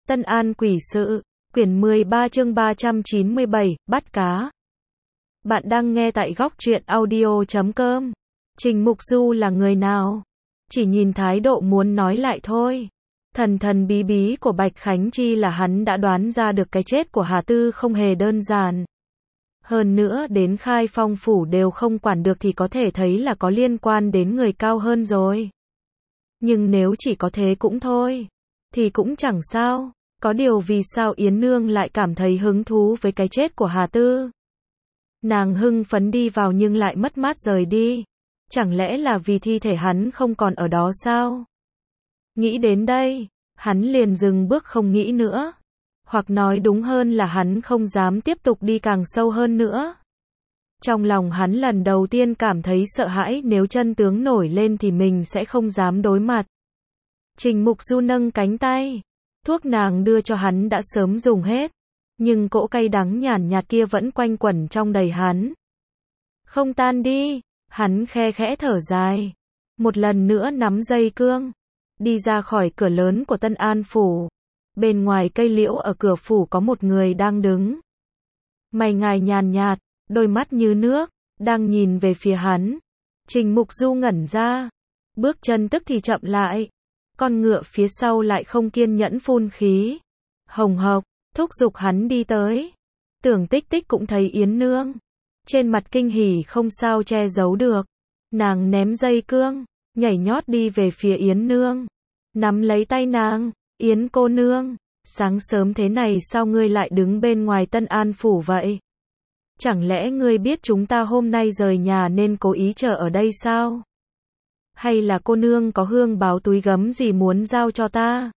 Tân An Quỷ Sự, quyển 13 chương 397, bắt cá. Bạn đang nghe tại góc truyện audio.com. Trình Mục Du là người nào? Chỉ nhìn thái độ muốn nói lại thôi. Thần thần bí bí của Bạch Khánh Chi là hắn đã đoán ra được cái chết của Hà Tư không hề đơn giản. Hơn nữa đến Khai Phong Phủ đều không quản được thì có thể thấy là có liên quan đến người cao hơn rồi. Nhưng nếu chỉ có thế cũng thôi, thì cũng chẳng sao. Có điều vì sao Yến Nương lại cảm thấy hứng thú với cái chết của Hà Tư? Nàng hưng phấn đi vào nhưng lại mất mát rời đi. Chẳng lẽ là vì thi thể hắn không còn ở đó sao? Nghĩ đến đây, hắn liền dừng bước không nghĩ nữa. Hoặc nói đúng hơn là hắn không dám tiếp tục đi càng sâu hơn nữa. Trong lòng hắn lần đầu tiên cảm thấy sợ hãi, nếu chân tướng nổi lên thì mình sẽ không dám đối mặt. Trình Mục Du nâng cánh tay. Thuốc nàng đưa cho hắn đã sớm dùng hết, nhưng cỗ cay đắng nhàn nhạt kia vẫn quanh quẩn trong đầy hắn. Không tan đi, hắn khe khẽ thở dài. Một lần nữa nắm dây cương, đi ra khỏi cửa lớn của Tân An Phủ. Bên ngoài cây liễu ở cửa phủ có một người đang đứng. Mày ngài nhàn nhạt, đôi mắt như nước, đang nhìn về phía hắn. Trình Mục Du ngẩn ra, bước chân tức thì chậm lại. Con ngựa phía sau lại không kiên nhẫn phun khí hồng hộc, thúc giục hắn đi tới. Tưởng Tích Tích cũng thấy Yến Nương, trên mặt kinh hỉ không sao che giấu được. Nàng ném dây cương, nhảy nhót đi về phía Yến Nương, nắm lấy tay nàng. Yến cô nương, sáng sớm thế này sao ngươi lại đứng bên ngoài Tân An Phủ vậy? Chẳng lẽ ngươi biết chúng ta hôm nay rời nhà nên cố ý chờ ở đây sao? Hay là cô nương có hương báo túi gấm gì muốn giao cho ta?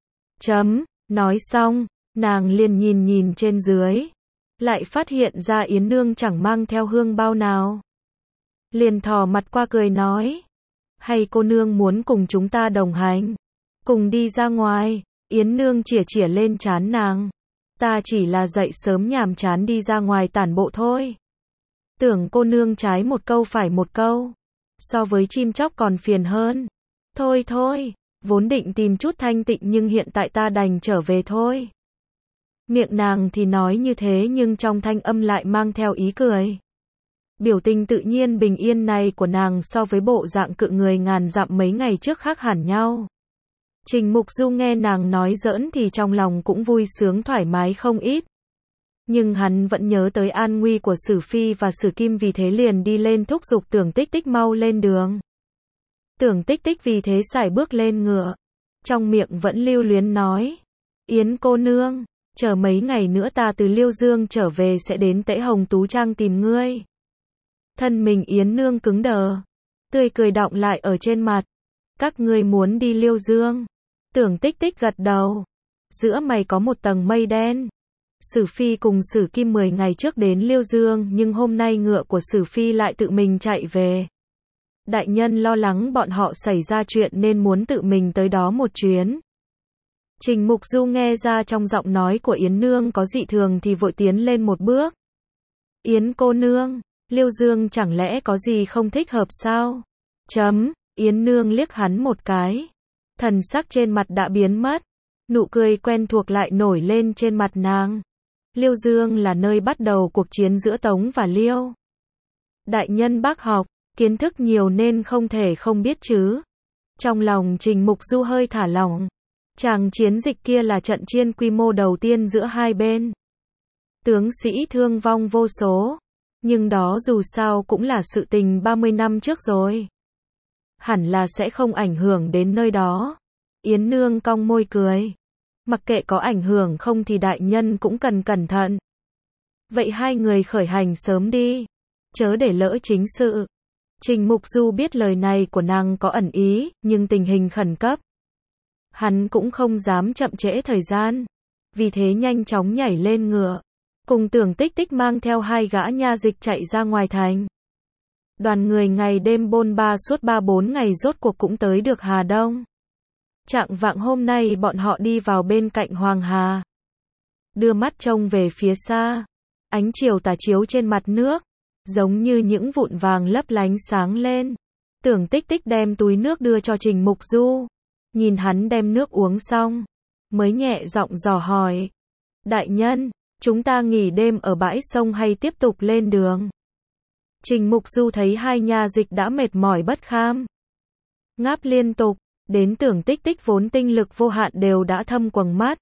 Nói xong, nàng liền nhìn nhìn trên dưới, lại phát hiện ra Yến Nương chẳng mang theo hương bao nào. Liền thò mặt qua cười nói, hay cô nương muốn cùng chúng ta đồng hành, cùng đi ra ngoài? Yến Nương chỉa chỉa lên trán nàng, ta chỉ là dậy sớm nhàm chán đi ra ngoài tản bộ thôi. Tưởng cô nương trái một câu phải một câu, so với chim chóc còn phiền hơn. Thôi thôi, vốn định tìm chút thanh tịnh nhưng hiện tại ta đành trở về thôi. Miệng nàng thì nói như thế nhưng trong thanh âm lại mang theo ý cười. Biểu tình tự nhiên bình yên này của nàng so với bộ dạng cự người ngàn dặm mấy ngày trước khác hẳn nhau. Trình Mục Du nghe nàng nói giỡn thì trong lòng cũng vui sướng thoải mái không ít. Nhưng hắn vẫn nhớ tới an nguy của Sử Phi và Sử Kim, vì thế liền đi lên thúc giục Tưởng Tích Tích mau lên đường. Tưởng Tích Tích vì thế sải bước lên ngựa, trong miệng vẫn lưu luyến nói, Yến cô nương, chờ mấy ngày nữa ta từ Liêu Dương trở về sẽ đến Tễ Hồng Tú Trang tìm ngươi. Thân mình Yến Nương cứng đờ, tươi cười đọng lại ở trên mặt. Các ngươi muốn đi Liêu Dương? Tưởng Tích Tích gật đầu, giữa mày có một tầng mây đen. Sử Phi cùng Sử Kim 10 ngày trước đến Liêu Dương nhưng hôm nay ngựa của Sử Phi lại tự mình chạy về. Đại nhân lo lắng bọn họ xảy ra chuyện nên muốn tự mình tới đó một chuyến. Trình Mục Du nghe ra trong giọng nói của Yến Nương có dị thường thì vội tiến lên một bước. Yến cô nương, Liêu Dương chẳng lẽ có gì không thích hợp sao? Yến Nương liếc hắn một cái. Thần sắc trên mặt đã biến mất. Nụ cười quen thuộc lại nổi lên trên mặt nàng. Liêu Dương là nơi bắt đầu cuộc chiến giữa Tống và Liêu. Đại nhân bác học, kiến thức nhiều nên không thể không biết chứ. Trong lòng Trình Mục Du hơi thả lỏng. Tràng chiến dịch kia là trận chiến quy mô đầu tiên giữa hai bên. Tướng sĩ thương vong vô số. Nhưng đó dù sao cũng là sự tình 30 năm trước rồi. Hẳn là sẽ không ảnh hưởng đến nơi đó. Yến Nương cong môi cười. Mặc kệ có ảnh hưởng không thì đại nhân cũng cần cẩn thận. Vậy hai người khởi hành sớm đi, chớ để lỡ chính sự. Trình Mục Du biết lời này của nàng có ẩn ý, nhưng tình hình khẩn cấp. Hắn cũng không dám chậm trễ thời gian. Vì thế nhanh chóng nhảy lên ngựa, cùng Tưởng Tích Tích mang theo hai gã nha dịch chạy ra ngoài thành. Đoàn người ngày đêm bôn ba suốt 3-4 ngày rốt cuộc cũng tới được Hà Đông. Chạng vạng hôm nay bọn họ đi vào bên cạnh Hoàng Hà. Đưa mắt trông về phía xa, ánh chiều tà chiếu trên mặt nước, giống như những vụn vàng lấp lánh sáng lên. Tưởng Tích Tích đem túi nước đưa cho Trình Mục Du. Nhìn hắn đem nước uống xong, mới nhẹ giọng dò hỏi. Đại nhân, chúng ta nghỉ đêm ở bãi sông hay tiếp tục lên đường? Trình Mục Du thấy hai nha dịch đã mệt mỏi bất kham. Ngáp liên tục, đến Tưởng Tích Tích vốn tinh lực vô hạn đều đã thâm quầng mắt.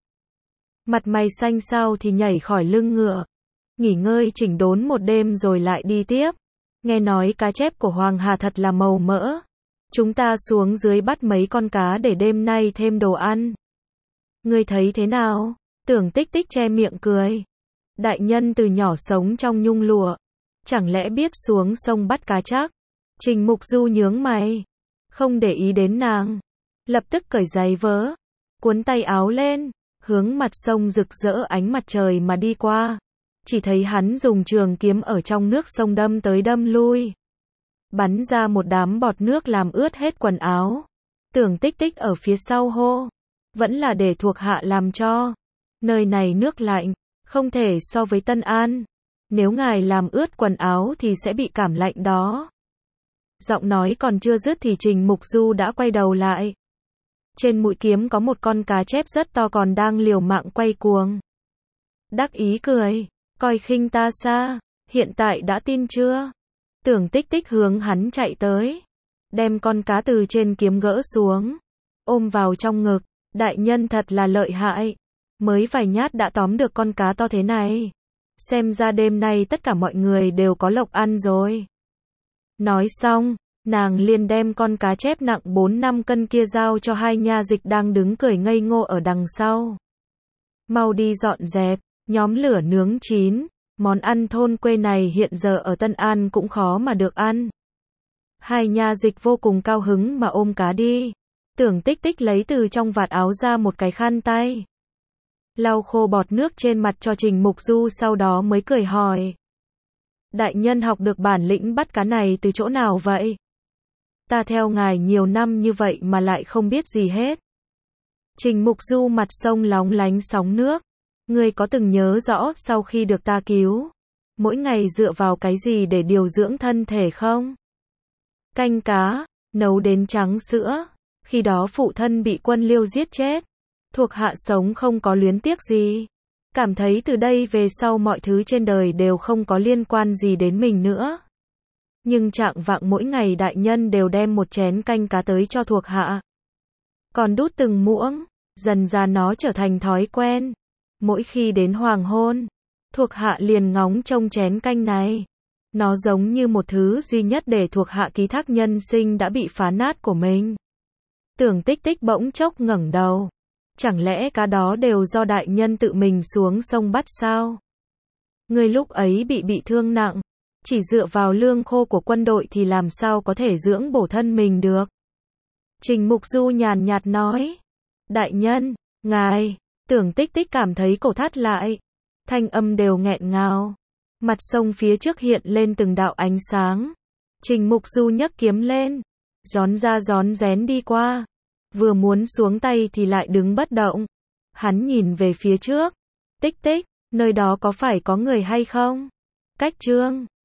Mặt mày xanh xao thì nhảy khỏi lưng ngựa. Nghỉ ngơi chỉnh đốn một đêm rồi lại đi tiếp. Nghe nói cá chép của Hoàng Hà thật là màu mỡ. Chúng ta xuống dưới bắt mấy con cá để đêm nay thêm đồ ăn. Ngươi thấy thế nào? Tưởng Tích Tích che miệng cười. Đại nhân từ nhỏ sống trong nhung lụa. Chẳng lẽ biết xuống sông bắt cá chắc? Trình Mục Du nhướng mày. Không để ý đến nàng. Lập tức cởi giày vớ. Cuốn tay áo lên. Hướng mặt sông rực rỡ ánh mặt trời mà đi qua. Chỉ thấy hắn dùng trường kiếm ở trong nước sông đâm tới đâm lui. Bắn ra một đám bọt nước làm ướt hết quần áo. Tưởng Tích Tích ở phía sau hô. Vẫn là để thuộc hạ làm cho. Nơi này nước lạnh, không thể so với Tân An. Nếu ngài làm ướt quần áo thì sẽ bị cảm lạnh đó. Giọng nói còn chưa dứt thì Trình Mục Du đã quay đầu lại. Trên mũi kiếm có một con cá chép rất to còn đang liều mạng quay cuồng. Đắc ý cười, coi khinh ta xa, hiện tại đã tin chưa? Tưởng Tích Tích hướng hắn chạy tới, đem con cá từ trên kiếm gỡ xuống, ôm vào trong ngực. Đại nhân thật là lợi hại, mới vài nhát đã tóm được con cá to thế này. Xem ra đêm nay tất cả mọi người đều có lộc ăn rồi. Nói xong, nàng liền đem con cá chép nặng 4-5 cân kia giao cho hai nha dịch đang đứng cười ngây ngô ở đằng sau. Mau đi dọn dẹp, nhóm lửa nướng chín, món ăn thôn quê này hiện giờ ở Tân An cũng khó mà được ăn. Hai nha dịch vô cùng cao hứng mà ôm cá đi. Tưởng Tích Tích lấy từ trong vạt áo ra một cái khăn tay. Lau khô bọt nước trên mặt cho Trình Mục Du sau đó mới cười hỏi. Đại nhân học được bản lĩnh bắt cá này từ chỗ nào vậy? Ta theo ngài nhiều năm như vậy mà lại không biết gì hết. Trình Mục Du mặt sông lóng lánh sóng nước. Ngươi có từng nhớ rõ sau khi được ta cứu, mỗi ngày dựa vào cái gì để điều dưỡng thân thể không? Canh cá, nấu đến trắng sữa. Khi đó phụ thân bị quân Liêu giết chết. Thuộc hạ sống không có luyến tiếc gì. Cảm thấy từ đây về sau mọi thứ trên đời đều không có liên quan gì đến mình nữa. Nhưng trạng vạng mỗi ngày đại nhân đều đem một chén canh cá tới cho thuộc hạ. Còn đút từng muỗng, dần ra nó trở thành thói quen. Mỗi khi đến hoàng hôn, thuộc hạ liền ngóng trông chén canh này. Nó giống như một thứ duy nhất để thuộc hạ ký thác nhân sinh đã bị phá nát của mình. Tưởng Tích Tích bỗng chốc ngẩng đầu. Chẳng lẽ cá đó đều do đại nhân tự mình xuống sông bắt sao? Người lúc ấy bị thương nặng, chỉ dựa vào lương khô của quân đội thì làm sao có thể dưỡng bổ thân mình được? Trình Mục Du nhàn nhạt nói. Đại nhân, ngài. Tưởng Tích Tích cảm thấy cổ thắt lại. Thanh âm đều nghẹn ngào. Mặt sông phía trước hiện lên từng đạo ánh sáng. Trình Mục Du nhấc kiếm lên, rón ra rón rén đi qua. Vừa muốn xuống tay thì lại đứng bất động. Hắn nhìn về phía trước. Tích Tích, nơi đó có phải có người hay không? Cách Trương